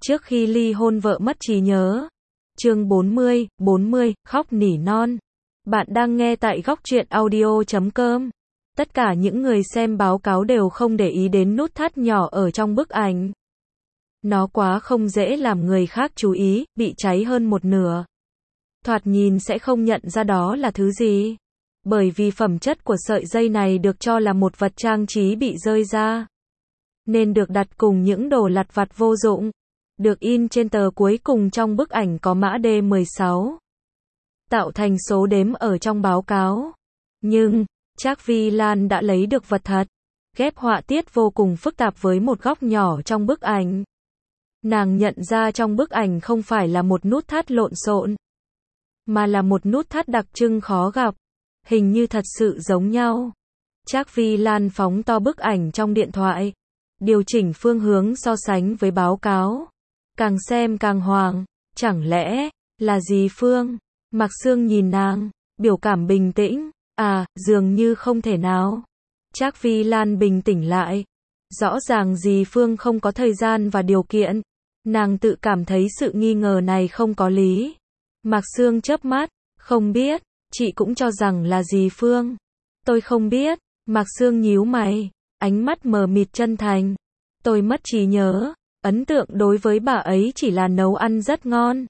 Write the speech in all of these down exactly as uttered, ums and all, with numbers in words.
Trước khi ly hôn vợ mất trí nhớ. Chương bốn mươi, bốn mươi, khóc nỉ non. Bạn đang nghe tại góc truyện audio chấm com. Tất cả những người xem báo cáo đều không để ý đến nút thắt nhỏ ở trong bức ảnh. Nó quá không dễ làm người khác chú ý, bị cháy hơn một nửa. Thoạt nhìn sẽ không nhận ra đó là thứ gì. Bởi vì phẩm chất của sợi dây này được cho là một vật trang trí bị rơi ra. Nên được đặt cùng những đồ lặt vặt vô dụng. Được in trên tờ cuối cùng trong bức ảnh có mã D mười sáu. Tạo thành số đếm ở trong báo cáo. Nhưng, Trác Vi Lan đã lấy được vật thật. Ghép họa tiết vô cùng phức tạp với một góc nhỏ trong bức ảnh. Nàng nhận ra trong bức ảnh không phải là một nút thắt lộn xộn, mà là một nút thắt đặc trưng khó gặp. Hình như thật sự giống nhau. Trác Vi Lan phóng to bức ảnh trong điện thoại. Điều chỉnh phương hướng so sánh với báo cáo. Càng xem càng hoảng. Chẳng lẽ là dì Phương? Mạc Sương nhìn nàng, biểu cảm bình tĩnh. À, dường như không thể nào. Trác Vi Lan bình tĩnh lại. Rõ ràng dì Phương không có thời gian và điều kiện. Nàng tự cảm thấy sự nghi ngờ này không có lý. Mạc Sương chớp mắt. Không biết, chị cũng cho rằng là dì Phương. Tôi không biết. Mạc Sương nhíu mày, ánh mắt mờ mịt chân thành. Tôi mất trí nhớ. Ấn tượng đối với bà ấy chỉ là nấu ăn rất ngon.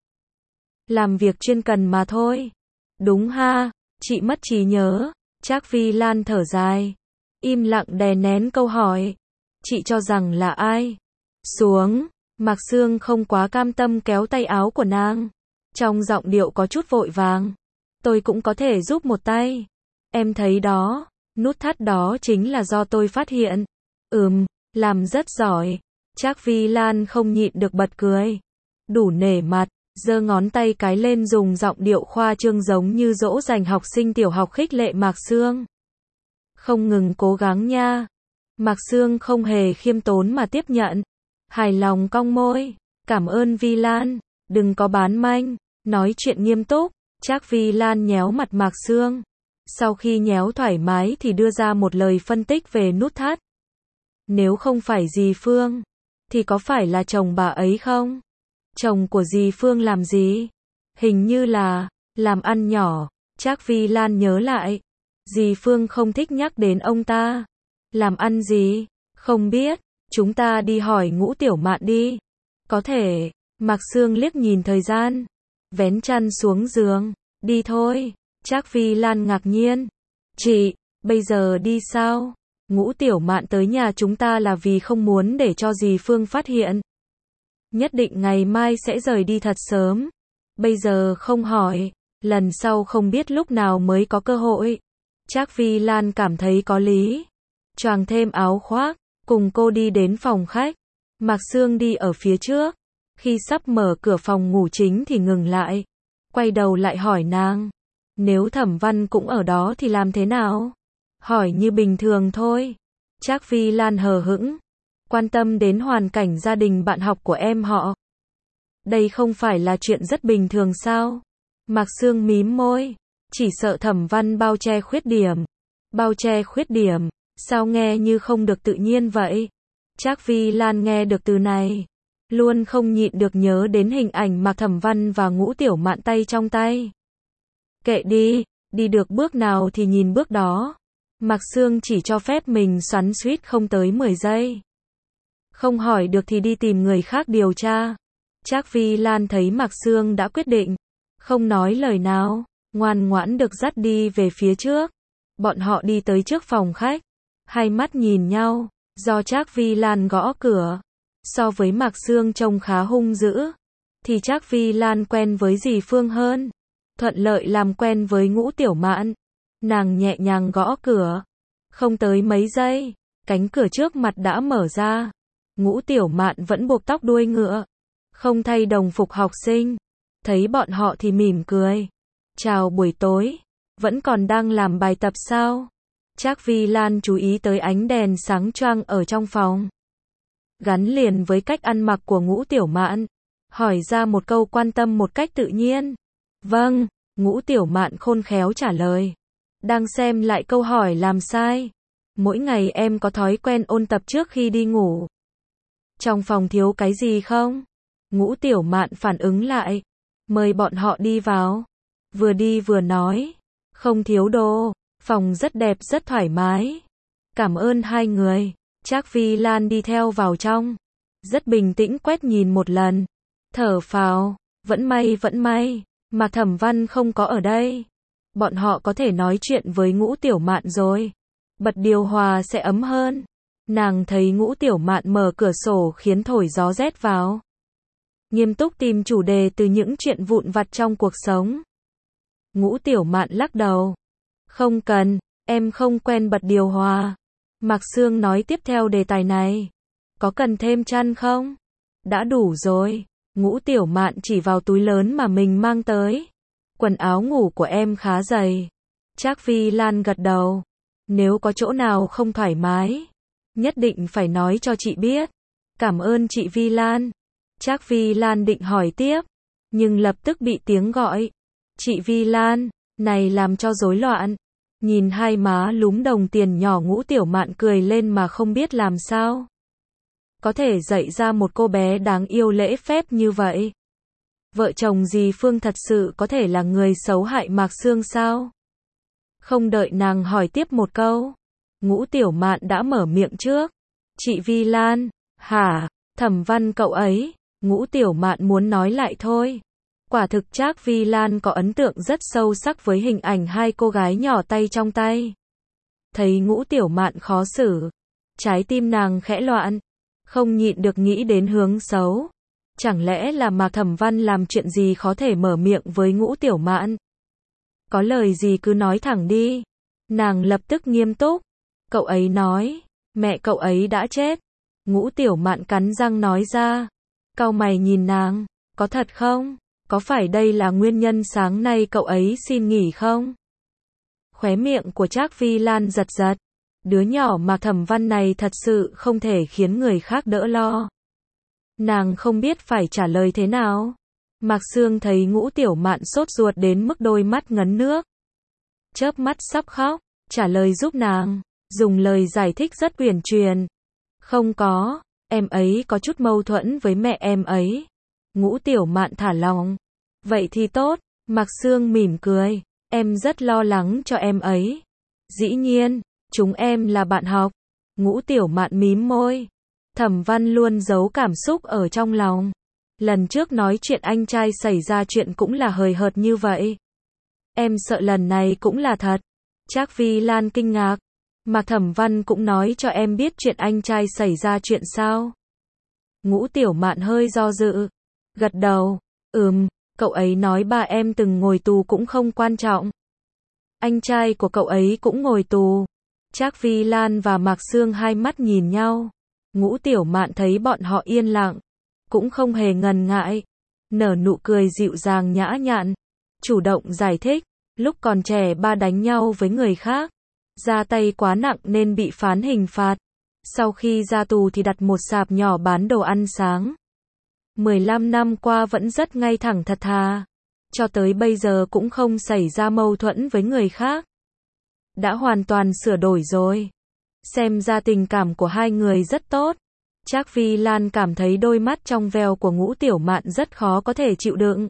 Làm việc chuyên cần mà thôi. Đúng ha, chị mất trí nhớ. Trác Vi Lan thở dài. Im lặng đè nén câu hỏi. Chị cho rằng là ai? Xuống. Mạc Sương không quá cam tâm kéo tay áo của nàng. Trong giọng điệu có chút vội vàng. Tôi cũng có thể giúp một tay. Em thấy đó, nút thắt đó chính là do tôi phát hiện. Ừm, làm rất giỏi. Trác Vi Lan không nhịn được bật cười. Đủ nể mặt, giơ ngón tay cái lên dùng giọng điệu khoa trương giống như dỗ dành học sinh tiểu học khích lệ Mạc Sương. Không ngừng cố gắng nha. Mạc Sương không hề khiêm tốn mà tiếp nhận. Hài lòng cong môi. Cảm ơn Vi Lan, đừng có bán manh. Nói chuyện nghiêm túc. Trác Vi Lan nhéo mặt Mạc Sương. Sau khi nhéo thoải mái thì đưa ra một lời phân tích về nút thắt. Nếu không phải dì Phương, thì có phải là chồng bà ấy không? Chồng của dì Phương làm gì? Hình như là làm ăn nhỏ. Trác Vi Lan nhớ lại. Dì Phương không thích nhắc đến ông ta. Làm ăn gì? Không biết. Chúng ta đi hỏi Ngũ Tiểu Mạn đi. Có thể. Mạc Sương liếc nhìn thời gian. Vén chăn xuống giường. Đi thôi. Trác Vi Lan ngạc nhiên. Chị, bây giờ đi sao? Ngũ Tiểu Mạn tới nhà chúng ta là vì không muốn để cho dì Phương phát hiện. Nhất định ngày mai sẽ rời đi thật sớm. Bây giờ không hỏi, lần sau không biết lúc nào mới có cơ hội. Trác Vi Lan cảm thấy có lý. Choàng thêm áo khoác, cùng cô đi đến phòng khách. Mạc Sương đi ở phía trước. Khi sắp mở cửa phòng ngủ chính thì ngừng lại. Quay đầu lại hỏi nàng. Nếu Thẩm Văn cũng ở đó thì làm thế nào? Hỏi như bình thường thôi. Trác Vi Lan hờ hững. Quan tâm đến hoàn cảnh gia đình bạn học của em họ. Đây không phải là chuyện rất bình thường sao? Mạc Sương mím môi. Chỉ sợ Thẩm Văn bao che khuyết điểm. Bao che khuyết điểm? Sao nghe như không được tự nhiên vậy? Trác Vi Lan nghe được từ này. Luôn không nhịn được nhớ đến hình ảnh Mạc Thẩm Văn và Ngũ Tiểu Mạn tay trong tay. Kệ đi, đi được bước nào thì nhìn bước đó. Mạc Sương chỉ cho phép mình xoắn xuýt không tới mười giây. Không hỏi được thì đi tìm người khác điều tra. Trác Vi Lan thấy Mạc Sương đã quyết định. Không nói lời nào, ngoan ngoãn được dắt đi về phía trước. Bọn họ đi tới trước phòng khách. Hai mắt nhìn nhau, do Trác Vi Lan gõ cửa. So với Mạc Sương trông khá hung dữ, thì Trác Vi Lan quen với dì Phương hơn. Thuận lợi làm quen với Ngũ Tiểu Mạn. Nàng nhẹ nhàng gõ cửa. Không tới mấy giây, cánh cửa trước mặt đã mở ra. Ngũ Tiểu Mạn vẫn buộc tóc đuôi ngựa. Không thay đồng phục học sinh. Thấy bọn họ thì mỉm cười. Chào buổi tối. Vẫn còn đang làm bài tập sao? Trác Vi Lan chú ý tới ánh đèn sáng choang ở trong phòng. Gắn liền với cách ăn mặc của Ngũ Tiểu Mạn. Hỏi ra một câu quan tâm một cách tự nhiên. Vâng, Ngũ Tiểu Mạn khôn khéo trả lời. Đang xem lại câu hỏi làm sai. Mỗi ngày em có thói quen ôn tập trước khi đi ngủ. Trong phòng thiếu cái gì không? Ngũ Tiểu Mạn phản ứng lại. Mời bọn họ đi vào. Vừa đi vừa nói. Không thiếu đồ. Phòng rất đẹp rất thoải mái. Cảm ơn hai người. Trác Phi Lan đi theo vào trong. Rất bình tĩnh quét nhìn một lần. Thở phào. Vẫn may vẫn may. Mạc Thẩm Văn không có ở đây. Bọn họ có thể nói chuyện với Ngũ Tiểu Mạn rồi. Bật điều hòa sẽ ấm hơn. Nàng thấy Ngũ Tiểu Mạn mở cửa sổ khiến thổi gió rét vào. Nghiêm túc tìm chủ đề từ những chuyện vụn vặt trong cuộc sống. Ngũ Tiểu Mạn lắc đầu. Không cần, em không quen bật điều hòa. Mạc Sương nói tiếp theo đề tài này. Có cần thêm chăn không? Đã đủ rồi. Ngũ Tiểu Mạn chỉ vào túi lớn mà mình mang tới. Quần áo ngủ của em khá dày. Trác Phi Lan gật đầu. Nếu có chỗ nào không thoải mái, nhất định phải nói cho chị biết. Cảm ơn chị Vi Lan. Trác Vi Lan định hỏi tiếp, nhưng lập tức bị tiếng gọi. Chị Vi Lan, này làm cho rối loạn. Nhìn hai má lúm đồng tiền nhỏ Ngũ Tiểu Mạn cười lên mà không biết làm sao. Có thể dạy ra một cô bé đáng yêu lễ phép như vậy. Vợ chồng dì Phương thật sự có thể là người xấu hại Mạc Sương sao? Không đợi nàng hỏi tiếp một câu, Ngũ Tiểu Mạn đã mở miệng trước. Chị Vi Lan, hả? Thẩm Văn cậu ấy. Ngũ Tiểu Mạn muốn nói lại thôi. Quả thực Trác Vi Lan có ấn tượng rất sâu sắc với hình ảnh hai cô gái nhỏ tay trong tay. Thấy Ngũ Tiểu Mạn khó xử, trái tim nàng khẽ loạn, không nhịn được nghĩ đến hướng xấu. Chẳng lẽ là Mạc Thẩm Văn làm chuyện gì khó thể mở miệng với Ngũ Tiểu Mạn? Có lời gì cứ nói thẳng đi. Nàng lập tức nghiêm túc. Cậu ấy nói, mẹ cậu ấy đã chết. Ngũ Tiểu Mạn cắn răng nói ra. Cau mày nhìn nàng, có thật không? Có phải đây là nguyên nhân sáng nay cậu ấy xin nghỉ không? Khóe miệng của Trác Vi Lan giật giật. Đứa nhỏ Mạc Thẩm Văn này thật sự không thể khiến người khác đỡ lo. Nàng không biết phải trả lời thế nào. Mạc Sương thấy Ngũ Tiểu Mạn sốt ruột đến mức đôi mắt ngấn nước. Chớp mắt sắp khóc, trả lời giúp nàng, dùng lời giải thích rất uyển chuyển. Không có, em ấy có chút mâu thuẫn với mẹ em ấy. Ngũ Tiểu Mạn thả lòng. Vậy thì tốt, Mạc Sương mỉm cười, em rất lo lắng cho em ấy. Dĩ nhiên, chúng em là bạn học. Ngũ Tiểu Mạn mím môi. Thẩm Văn luôn giấu cảm xúc ở trong lòng. Lần trước nói chuyện anh trai xảy ra chuyện cũng là hời hợt như vậy. Em sợ lần này cũng là thật. Trác Vi Lan kinh ngạc. Mạc Thẩm Văn cũng nói cho em biết chuyện anh trai xảy ra chuyện sao? Ngũ Tiểu Mạn hơi do dự. Gật đầu. Ừm, cậu ấy nói ba em từng ngồi tù cũng không quan trọng. Anh trai của cậu ấy cũng ngồi tù. Trác Vi Lan và Mạc Sương hai mắt nhìn nhau. Ngũ Tiểu Mạn thấy bọn họ yên lặng, cũng không hề ngần ngại, nở nụ cười dịu dàng nhã nhặn, chủ động giải thích, lúc còn trẻ ba đánh nhau với người khác, ra tay quá nặng nên bị phán hình phạt. Sau khi ra tù thì đặt một sạp nhỏ bán đồ ăn sáng. mười lăm năm qua vẫn rất ngay thẳng thật thà, cho tới bây giờ cũng không xảy ra mâu thuẫn với người khác. Đã hoàn toàn sửa đổi rồi. Xem ra tình cảm của hai người rất tốt. Trác Vi Lan cảm thấy đôi mắt trong veo của Ngũ Tiểu Mạn rất khó có thể chịu đựng.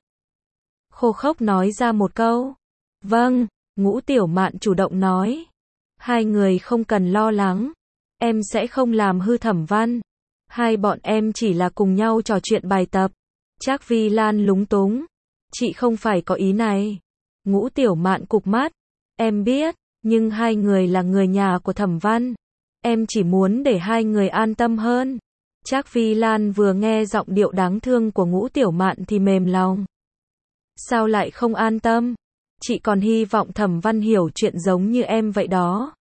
Khô khốc nói ra một câu. Vâng, Ngũ Tiểu Mạn chủ động nói. Hai người không cần lo lắng. Em sẽ không làm hư Thẩm Văn. Hai bọn em chỉ là cùng nhau trò chuyện bài tập. Trác Vi Lan lúng túng. Chị không phải có ý này. Ngũ Tiểu Mạn cụp mắt. Em biết, nhưng hai người là người nhà của Thẩm Văn. Em chỉ muốn để hai người an tâm hơn. Trác Vi Lan vừa nghe giọng điệu đáng thương của Ngũ Tiểu Mạn thì mềm lòng. Sao lại không an tâm? Chị còn hy vọng Thẩm Văn hiểu chuyện giống như em vậy đó.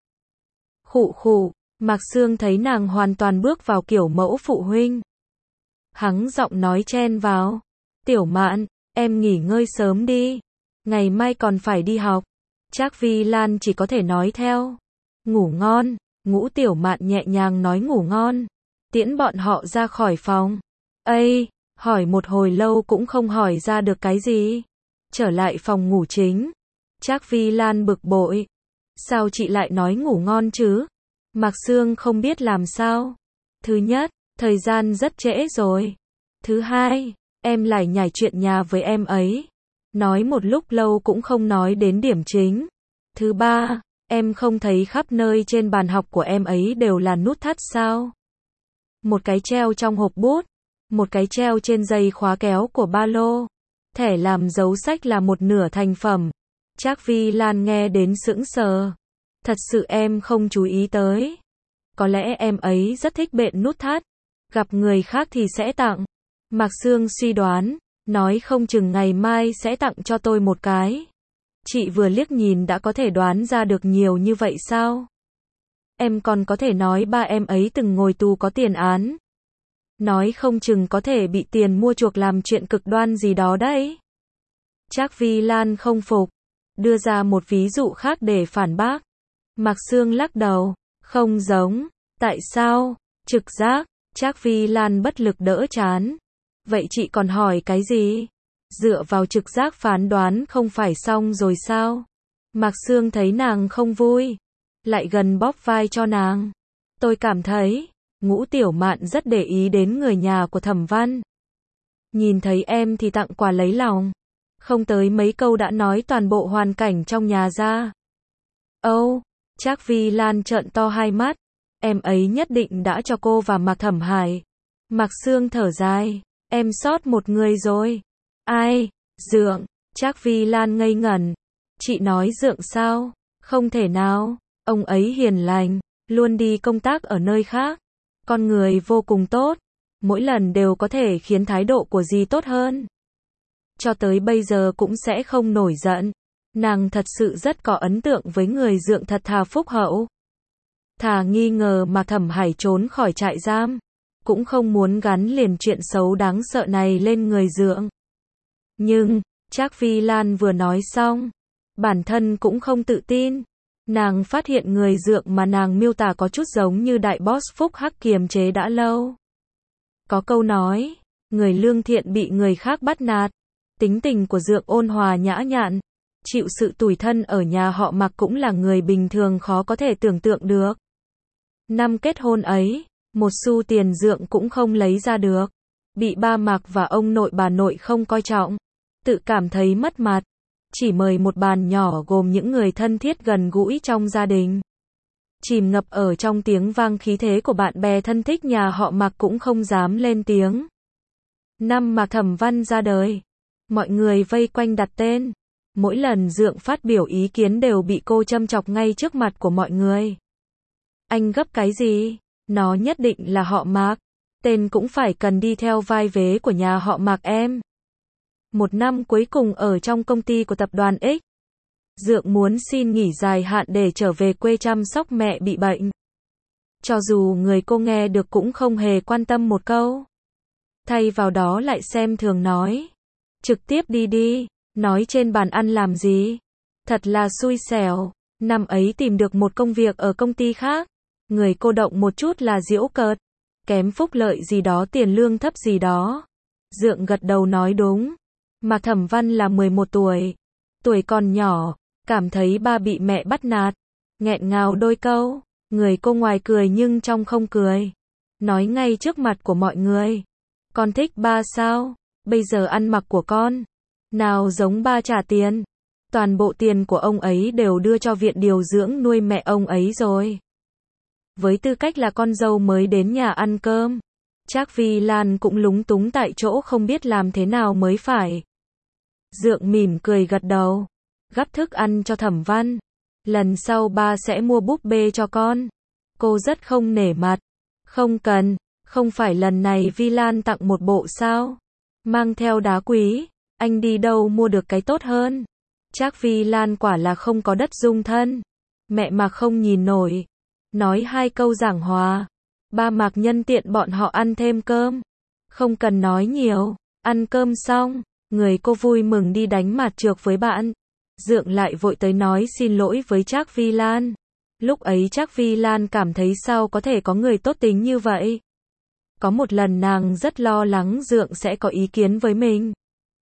Khụ khụ, Mạc Sương thấy nàng hoàn toàn bước vào kiểu mẫu phụ huynh. Hắng giọng nói chen vào. Tiểu Mạn, em nghỉ ngơi sớm đi. Ngày mai còn phải đi học. Trác Vi Lan chỉ có thể nói theo. Ngủ ngon. Ngũ Tiểu Mạn nhẹ nhàng nói ngủ ngon. Tiễn bọn họ ra khỏi phòng. Ây, hỏi một hồi lâu cũng không hỏi ra được cái gì. Trở lại phòng ngủ chính. Trác Vi Lan bực bội. Sao chị lại nói ngủ ngon chứ? Mạc Sương không biết làm sao. Thứ nhất, thời gian rất trễ rồi. Thứ hai, em lại nhảy chuyện nhà với em ấy. Nói một lúc lâu cũng không nói đến điểm chính. Thứ ba, em không thấy khắp nơi trên bàn học của em ấy đều là nút thắt sao? Một cái treo trong hộp bút, một cái treo trên dây khóa kéo của ba lô. Thẻ làm dấu sách là một nửa thành phẩm. Trác Vi Lan nghe đến sững sờ. Thật sự em không chú ý tới. Có lẽ em ấy rất thích bện nút thắt. Gặp người khác thì sẽ tặng. Mạc Sương suy đoán, nói không chừng ngày mai sẽ tặng cho tôi một cái. Chị vừa liếc nhìn đã có thể đoán ra được nhiều như vậy sao? Em còn có thể nói ba em ấy từng ngồi tù có tiền án. Nói không chừng có thể bị tiền mua chuộc làm chuyện cực đoan gì đó đấy. Trác Vi Lan không phục, đưa ra một ví dụ khác để phản bác. Mạc Sương lắc đầu, không giống, tại sao? Trực giác, Trác Vi Lan bất lực đỡ chán. Vậy chị còn hỏi cái gì? Dựa vào trực giác phán đoán không phải xong rồi sao? Mạc Sương thấy nàng không vui, lại gần bóp vai cho nàng. Tôi cảm thấy, Ngũ Tiểu Mạn rất để ý đến người nhà của Thẩm Văn. Nhìn thấy em thì tặng quà lấy lòng. Không tới mấy câu đã nói toàn bộ hoàn cảnh trong nhà ra. Âu, oh, Trác Vi Lan trợn to hai mắt. Em ấy nhất định đã cho cô và Mạc Thẩm Hải. Mạc Sương thở dài. Em sót một người rồi. Ai? Dượng. Trác Vi Lan ngây ngẩn. Chị nói Dượng sao? Không thể nào. Ông ấy hiền lành, luôn đi công tác ở nơi khác. Con người vô cùng tốt. Mỗi lần đều có thể khiến thái độ của dì tốt hơn. Cho tới bây giờ cũng sẽ không nổi giận. Nàng thật sự rất có ấn tượng với người Dượng thật thà phúc hậu. Thà nghi ngờ mà Thẩm Hải trốn khỏi trại giam. Cũng không muốn gắn liền chuyện xấu đáng sợ này lên người Dượng. Nhưng, Trác Vi Lan vừa nói xong, bản thân cũng không tự tin. Nàng phát hiện người Dượng mà nàng miêu tả có chút giống như đại boss phúc hắc kiềm chế đã lâu. Có câu nói, người lương thiện bị người khác bắt nạt. Tính tình của Dượng ôn hòa nhã nhặn, chịu sự tủi thân ở nhà họ Mạc cũng là người bình thường khó có thể tưởng tượng được. Năm kết hôn ấy, một xu tiền Dượng cũng không lấy ra được. Bị ba Mạc và ông nội bà nội không coi trọng. Tự cảm thấy mất mặt. Chỉ mời một bàn nhỏ gồm những người thân thiết gần gũi trong gia đình. Chìm ngập ở trong tiếng vang khí thế của bạn bè thân thích nhà họ Mạc cũng không dám lên tiếng. Năm Mạc Thẩm Văn ra đời, mọi người vây quanh đặt tên. Mỗi lần Dượng phát biểu ý kiến đều bị cô châm chọc ngay trước mặt của mọi người. Anh gấp cái gì? Nó nhất định là họ Mạc. Tên cũng phải cần đi theo vai vế của nhà họ Mạc em. Một năm cuối cùng ở trong công ty của tập đoàn X. Dượng muốn xin nghỉ dài hạn để trở về quê chăm sóc mẹ bị bệnh. Cho dù người cô nghe được cũng không hề quan tâm một câu. Thay vào đó lại xem thường nói. Trực tiếp đi đi, nói trên bàn ăn làm gì. Thật là xui xẻo, năm ấy tìm được một công việc ở công ty khác. Người cô động một chút là giễu cợt. Kém phúc lợi gì đó tiền lương thấp gì đó. Dượng gật đầu nói đúng. Mạc Thẩm Văn là mười một tuổi. Tuổi còn nhỏ, cảm thấy ba bị mẹ bắt nạt. Nghẹn ngào đôi câu. Người cô ngoài cười nhưng trong không cười. Nói ngay trước mặt của mọi người. Con thích ba sao? Bây giờ ăn mặc của con. Nào giống ba trả tiền. Toàn bộ tiền của ông ấy đều đưa cho viện điều dưỡng nuôi mẹ ông ấy rồi. Với tư cách là con dâu mới đến nhà ăn cơm. Trác Vi Lan cũng lúng túng tại chỗ không biết làm thế nào mới phải. Dượng mỉm cười gật đầu. Gắp thức ăn cho Thẩm Văn. Lần sau ba sẽ mua búp bê cho con. Cô rất không nể mặt. Không cần, không phải lần này Vi Lan tặng một bộ sao? Mang theo đá quý, anh đi đâu mua được cái tốt hơn? Trác Vi Lan quả là không có đất dung thân. Mẹ Mạc không nhìn nổi. Nói hai câu giảng hòa. Ba Mạc nhân tiện bọn họ ăn thêm cơm. Không cần nói nhiều. Ăn cơm xong, người cô vui mừng đi đánh mạt trược với bạn. Dượng lại vội tới nói xin lỗi với Trác Vi Lan. Lúc ấy Trác Vi Lan cảm thấy sao có thể có người tốt tính như vậy. Có một lần nàng rất lo lắng Dượng sẽ có ý kiến với mình.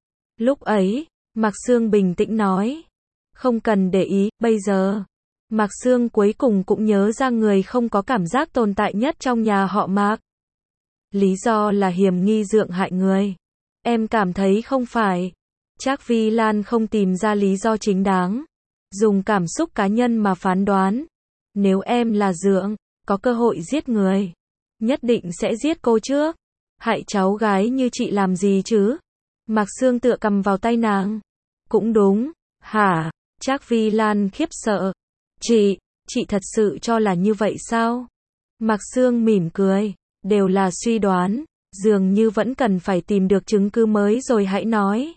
Lúc ấy, Mạc Sương bình tĩnh nói. Không cần để ý, bây giờ. Mạc Sương cuối cùng cũng nhớ ra người không có cảm giác tồn tại nhất trong nhà họ Mạc. Lý do là hiềm nghi Dượng hại người. Em cảm thấy không phải. Trác Vi Lan không tìm ra lý do chính đáng. Dùng cảm xúc cá nhân mà phán đoán. Nếu em là Dượng, có cơ hội giết người, nhất định sẽ giết cô trước. Hại cháu gái như chị làm gì chứ? Mạc Sương tựa cầm vào tay nàng. Cũng đúng. Hả? Trác Vi Lan khiếp sợ. Chị, chị thật sự cho là như vậy sao? Mạc Sương mỉm cười. Đều là suy đoán. Dường như vẫn cần phải tìm được chứng cứ mới rồi hãy nói.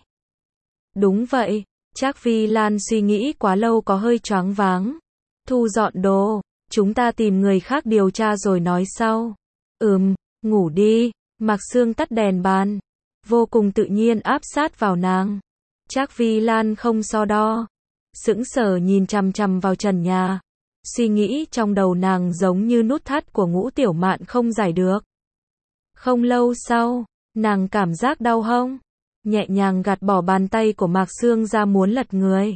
Đúng vậy. Trác Vi Lan suy nghĩ quá lâu có hơi choáng váng. Thu dọn đồ. Chúng ta tìm người khác điều tra rồi nói sau. Ừm, ngủ đi. Mạc Sương tắt đèn bàn. Vô cùng tự nhiên áp sát vào nàng. Trác Vi Lan không so đo. Sững sờ nhìn chằm chằm vào trần nhà. Suy nghĩ trong đầu nàng giống như nút thắt của Ngũ Tiểu Mạn không giải được. Không lâu sau, nàng cảm giác đau hông. Nhẹ nhàng gạt bỏ bàn tay của Mạc Sương ra muốn lật người.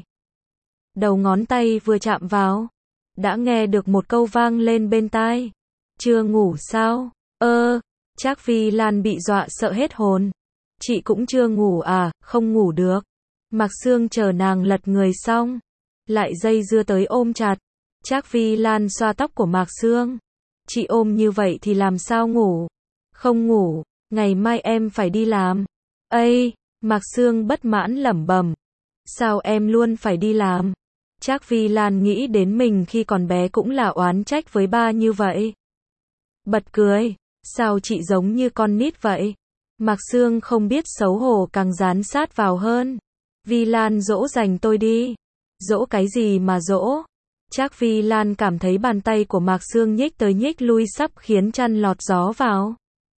Đầu ngón tay vừa chạm vào. Đã nghe được một câu vang lên bên tai. Chưa ngủ sao? Ơ, Trác Vi Lan bị dọa sợ hết hồn. Chị cũng chưa ngủ à? Không ngủ được. Mạc Sương chờ nàng lật người xong. Lại dây dưa tới ôm chặt. Trác Vi Lan xoa tóc của Mạc Sương. Chị ôm như vậy thì làm sao ngủ? Không ngủ, ngày mai em phải đi làm. Ây, Mạc Sương bất mãn lẩm bẩm. Sao em luôn phải đi làm? Trác Vi Lan nghĩ đến mình khi còn bé cũng là oán trách với ba như vậy. Bật cười, sao chị giống như con nít vậy? Mạc Sương không biết xấu hổ càng dán sát vào hơn. Vi Lan dỗ dành tôi đi. Dỗ cái gì mà dỗ? Trác Vi Lan cảm thấy bàn tay của Mạc Sương nhích tới nhích lui sắp khiến chăn lọt gió vào.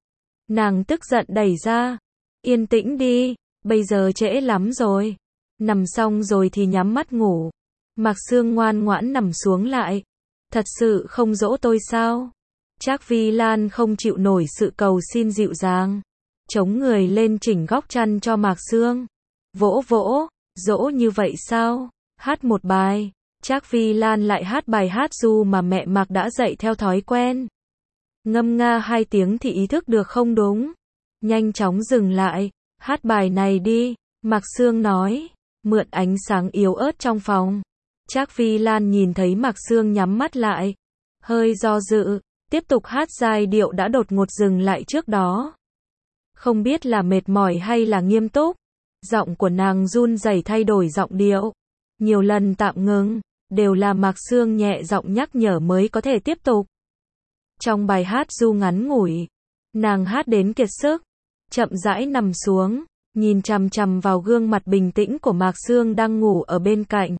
Nàng tức giận đẩy ra. Yên tĩnh đi, bây giờ trễ lắm rồi. Nằm xong rồi thì nhắm mắt ngủ. Mạc Sương ngoan ngoãn nằm xuống lại. Thật sự không dỗ tôi sao? Trác Vi Lan không chịu nổi sự cầu xin dịu dàng. Chống người lên chỉnh góc chăn cho Mạc Sương. Vỗ vỗ, dỗ như vậy sao? Hát một bài. Trác Vi Lan lại hát bài hát ru mà mẹ Mạc đã dạy theo thói quen. Ngâm nga hai tiếng thì ý thức được không đúng. Nhanh chóng dừng lại. Hát bài này đi. Mạc Sương nói. Mượn ánh sáng yếu ớt trong phòng. Trác Vi Lan nhìn thấy Mạc Sương nhắm mắt lại. Hơi do dự. Tiếp tục hát giai điệu đã đột ngột dừng lại trước đó. Không biết là mệt mỏi hay là nghiêm túc. Giọng của nàng run rẩy thay đổi giọng điệu. Nhiều lần tạm ngừng. Đều là Mạc Sương nhẹ giọng nhắc nhở mới có thể tiếp tục. Trong bài hát ru ngắn ngủi, nàng hát đến kiệt sức, chậm rãi nằm xuống, nhìn chằm chằm vào gương mặt bình tĩnh của Mạc Sương đang ngủ ở bên cạnh.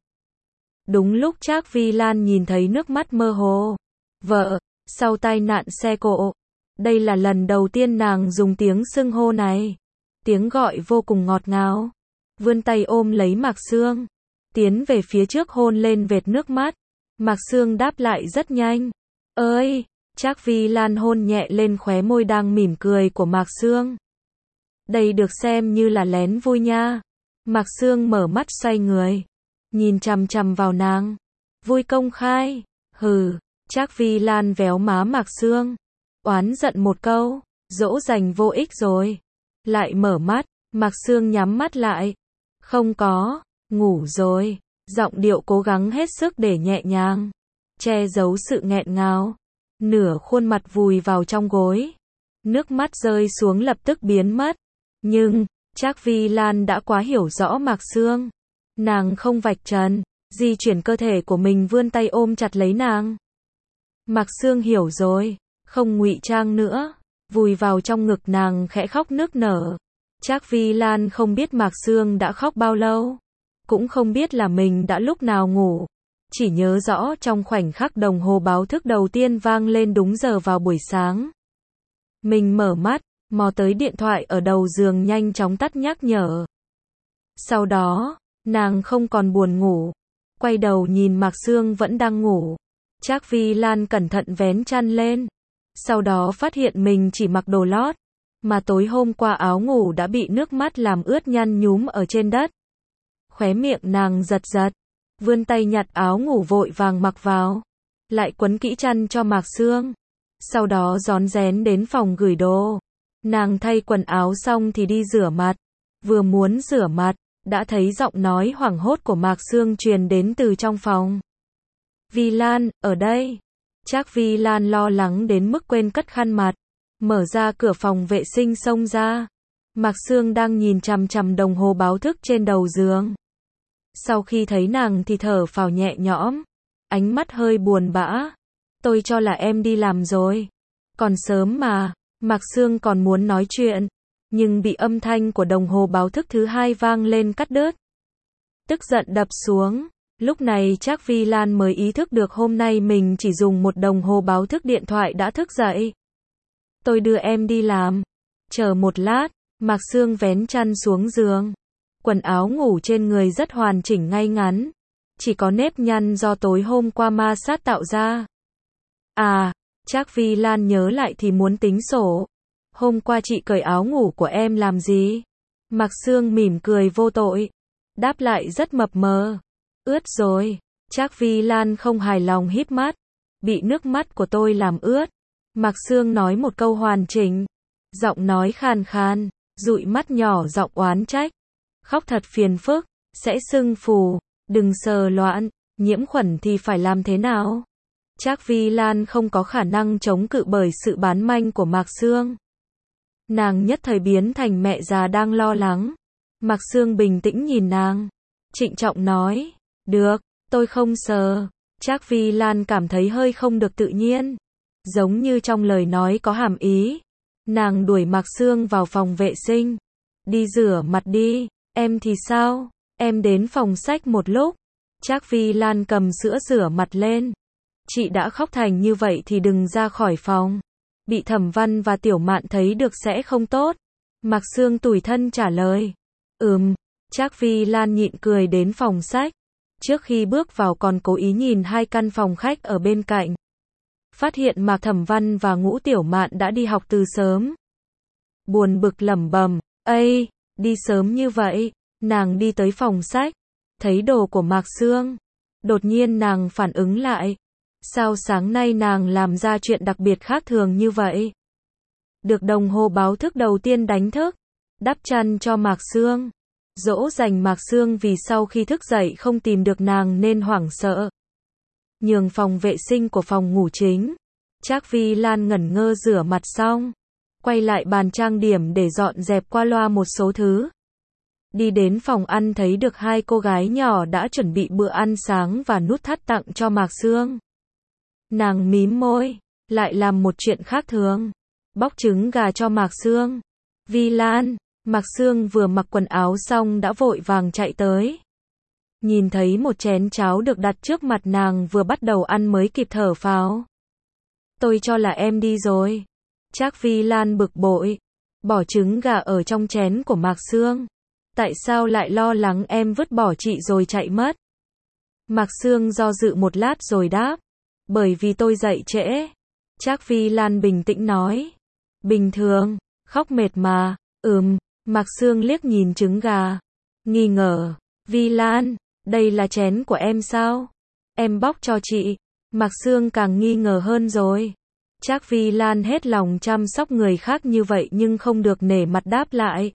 Đúng lúc Trác Vi Lan nhìn thấy nước mắt mơ hồ. Vợ, sau tai nạn xe cộ. Đây là lần đầu tiên nàng dùng tiếng xưng hô này. Tiếng gọi vô cùng ngọt ngào. Vươn tay ôm lấy Mạc Sương. Tiến về phía trước hôn lên vệt nước mắt. Mạc Sương đáp lại rất nhanh. Ơi! Trác Vi Lan hôn nhẹ lên khóe môi đang mỉm cười của Mạc Sương. Đây được xem như là lén vui nha. Mạc Sương mở mắt xoay người. Nhìn chằm chằm vào nàng. Vui công khai. Hừ. Trác Vi Lan véo má Mạc Sương. Oán giận một câu. Dỗ dành vô ích rồi. Lại mở mắt. Mạc Sương nhắm mắt lại. Không có. Ngủ rồi. Giọng điệu cố gắng hết sức để nhẹ nhàng. Che giấu sự nghẹn ngào. Nửa khuôn mặt vùi vào trong gối. Nước mắt rơi xuống lập tức biến mất. Nhưng, Trác Vi Lan đã quá hiểu rõ Mạc Sương. Nàng không vạch trần, di chuyển cơ thể của mình vươn tay ôm chặt lấy nàng. Mạc Sương hiểu rồi, không ngụy trang nữa. Vùi vào trong ngực nàng khẽ khóc nức nở. Trác Vi Lan không biết Mạc Sương đã khóc bao lâu. Cũng không biết là mình đã lúc nào ngủ. Chỉ nhớ rõ trong khoảnh khắc đồng hồ báo thức đầu tiên vang lên đúng giờ vào buổi sáng. Mình mở mắt, mò tới điện thoại ở đầu giường nhanh chóng tắt nhắc nhở. Sau đó, nàng không còn buồn ngủ. Quay đầu nhìn Mạc Sương vẫn đang ngủ. Trác Vi Lan cẩn thận vén chăn lên. Sau đó phát hiện mình chỉ mặc đồ lót. Mà tối hôm qua áo ngủ đã bị nước mắt làm ướt nhăn nhúm ở trên đất. Khóe miệng nàng giật giật. Vươn tay nhặt áo ngủ vội vàng mặc vào. Lại quấn kỹ chăn cho Mạc Sương. Sau đó rón rén đến phòng gửi đồ. Nàng thay quần áo xong thì đi rửa mặt. Vừa muốn rửa mặt, đã thấy giọng nói hoảng hốt của Mạc Sương truyền đến từ trong phòng. Vi Lan, ở đây. Trác Vi Lan lo lắng đến mức quên cất khăn mặt. Mở ra cửa phòng vệ sinh xông ra. Mạc Sương đang nhìn chằm chằm đồng hồ báo thức trên đầu giường. Sau khi thấy nàng thì thở phào nhẹ nhõm. Ánh mắt hơi buồn bã. Tôi cho là em đi làm rồi. Còn sớm mà. Mạc Sương còn muốn nói chuyện. Nhưng bị âm thanh của đồng hồ báo thức thứ hai vang lên cắt đứt. Tức giận đập xuống. Lúc này Trác Vi Lan mới ý thức được hôm nay mình chỉ dùng một đồng hồ báo thức điện thoại đã thức dậy. Tôi đưa em đi làm. Chờ một lát, Mạc Sương vén chăn xuống giường. Quần áo ngủ trên người rất hoàn chỉnh ngay ngắn. Chỉ có nếp nhăn do tối hôm qua ma sát tạo ra. À, Trác Vi Lan nhớ lại thì muốn tính sổ. Hôm qua chị cởi áo ngủ của em làm gì? Mạc Sương mỉm cười vô tội. Đáp lại rất mập mờ. Ướt rồi. Trác Vi Lan không hài lòng híp mắt. Bị nước mắt của tôi làm ướt. Mạc Sương nói một câu hoàn chỉnh. Giọng nói khàn khàn, dụi mắt nhỏ giọng oán trách. Khóc thật phiền phức, sẽ sưng phù, đừng sờ loạn, nhiễm khuẩn thì phải làm thế nào? Trác Vi Lan không có khả năng chống cự bởi sự bán manh của Mạc Sương. Nàng nhất thời biến thành mẹ già đang lo lắng. Mạc Sương bình tĩnh nhìn nàng. Trịnh trọng nói, được, tôi không sờ. Trác Vi Lan cảm thấy hơi không được tự nhiên. Giống như trong lời nói có hàm ý. Nàng đuổi Mạc Sương vào phòng vệ sinh. Đi rửa mặt đi, em thì sao? Em đến phòng sách một lúc. Trác Vi Lan cầm sữa rửa mặt lên. Chị đã khóc thành như vậy thì đừng ra khỏi phòng. Bị Thẩm Văn và Tiểu Mạn thấy được sẽ không tốt. Mạc Sương tủi thân trả lời. Ừm, Trác Vi Lan nhịn cười đến phòng sách. Trước khi bước vào còn cố ý nhìn hai căn phòng khách ở bên cạnh. Phát hiện Mạc Thẩm Văn và Ngũ Tiểu Mạn đã đi học từ sớm. Buồn bực lẩm bẩm, ây, đi sớm như vậy. Nàng đi tới phòng sách, thấy đồ của Mạc Sương. Đột nhiên nàng phản ứng lại. Sao sáng nay nàng làm ra chuyện đặc biệt khác thường như vậy? Được đồng hồ báo thức đầu tiên đánh thức, đắp chăn cho Mạc Sương. Dỗ dành Mạc Sương vì sau khi thức dậy không tìm được nàng nên hoảng sợ. Nhường phòng vệ sinh của phòng ngủ chính. Trác Vi Lan ngẩn ngơ rửa mặt xong. Quay lại bàn trang điểm để dọn dẹp qua loa một số thứ. Đi đến phòng ăn thấy được hai cô gái nhỏ đã chuẩn bị bữa ăn sáng và nút thắt tặng cho Mạc Sương. Nàng mím môi, lại làm một chuyện khác thường. Bóc trứng gà cho Mạc Sương. Vi Lan, Mạc Sương vừa mặc quần áo xong đã vội vàng chạy tới. Nhìn thấy một chén cháo được đặt trước mặt nàng vừa bắt đầu ăn mới kịp thở phào. Tôi cho là em đi rồi. Trác Vi Lan bực bội. Bỏ trứng gà ở trong chén của Mạc Sương. Tại sao lại lo lắng em vứt bỏ chị rồi chạy mất? Mạc Sương do dự một lát rồi đáp. Bởi vì tôi dậy trễ. Trác Vi Lan bình tĩnh nói. Bình thường, khóc mệt mà. Ừm, Mạc Sương liếc nhìn trứng gà. Nghi ngờ. Vi Lan, đây là chén của em sao? Em bóc cho chị. Mạc Sương càng nghi ngờ hơn rồi. Trác Vi Lan hết lòng chăm sóc người khác như vậy nhưng không được nể mặt đáp lại.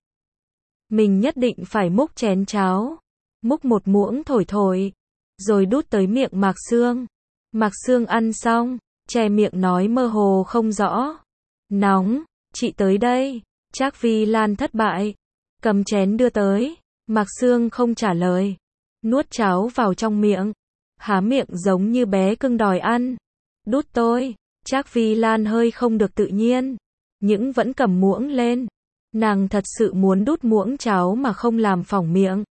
Mình nhất định phải múc chén cháo. Múc một muỗng thổi thổi. Rồi đút tới miệng Mạc Sương. Mạc Sương ăn xong, che miệng nói mơ hồ không rõ. Nóng, chị tới đây. Trác Vi Lan thất bại. Cầm chén đưa tới. Mạc Sương không trả lời. Nuốt cháo vào trong miệng. Há miệng giống như bé cưng đòi ăn. Đút tôi. Trác Vi Lan hơi không được tự nhiên. Nhưng vẫn cầm muỗng lên. Nàng thật sự muốn đút muỗng cháo mà không làm phỏng miệng.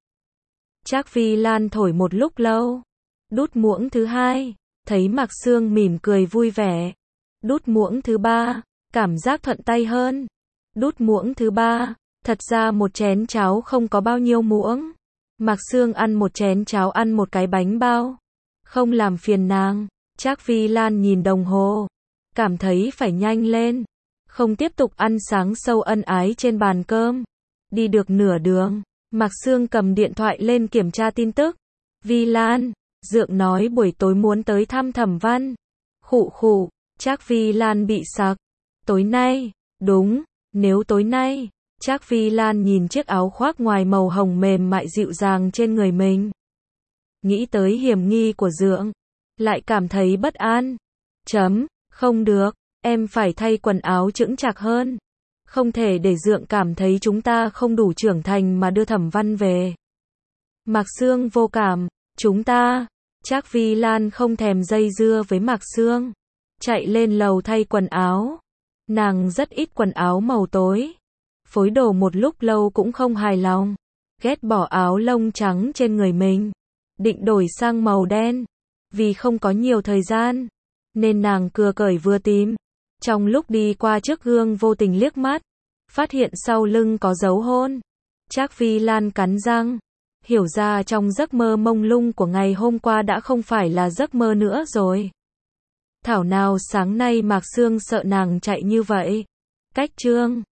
Trác Vi Lan thổi một lúc lâu. Đút muỗng thứ hai. Thấy Mạc Sương mỉm cười vui vẻ. Đút muỗng thứ ba. Cảm giác thuận tay hơn. Đút muỗng thứ ba. Thật ra một chén cháo không có bao nhiêu muỗng. Mạc Sương ăn một chén cháo ăn một cái bánh bao. Không làm phiền nàng. Trác Vi Lan nhìn đồng hồ. Cảm thấy phải nhanh lên. Không tiếp tục ăn sáng sâu ân ái trên bàn cơm. Đi được nửa đường. Mạc Sương cầm điện thoại lên kiểm tra tin tức. Vi Lan, Dượng nói buổi tối muốn tới thăm Thẩm Văn. Khụ khụ. Trác Vi Lan bị sặc. Tối nay, đúng, Nếu tối nay, Trác Phi Lan nhìn chiếc áo khoác ngoài màu hồng mềm mại dịu dàng trên người mình, nghĩ tới hiểm nghi của Dượng, lại cảm thấy bất an. Chấm, không được, em phải thay quần áo chững chạc hơn. Không thể để Dượng cảm thấy chúng ta không đủ trưởng thành mà đưa Thẩm Văn về. Mạc Sương vô cảm, chúng ta, Trác Phi Lan không thèm dây dưa với Mạc Sương, chạy lên lầu thay quần áo. Nàng rất ít quần áo màu tối, phối đồ một lúc lâu cũng không hài lòng, ghét bỏ áo lông trắng trên người mình, định đổi sang màu đen. Vì không có nhiều thời gian, nên nàng cưa cởi vừa tìm. Trong lúc đi qua trước gương vô tình liếc mắt, phát hiện sau lưng có dấu hôn. Trác Phi Lan cắn răng, hiểu ra trong giấc mơ mông lung của ngày hôm qua đã không phải là giấc mơ nữa rồi. Thảo nào sáng nay Mạc Sương sợ nàng chạy như vậy. Cách chương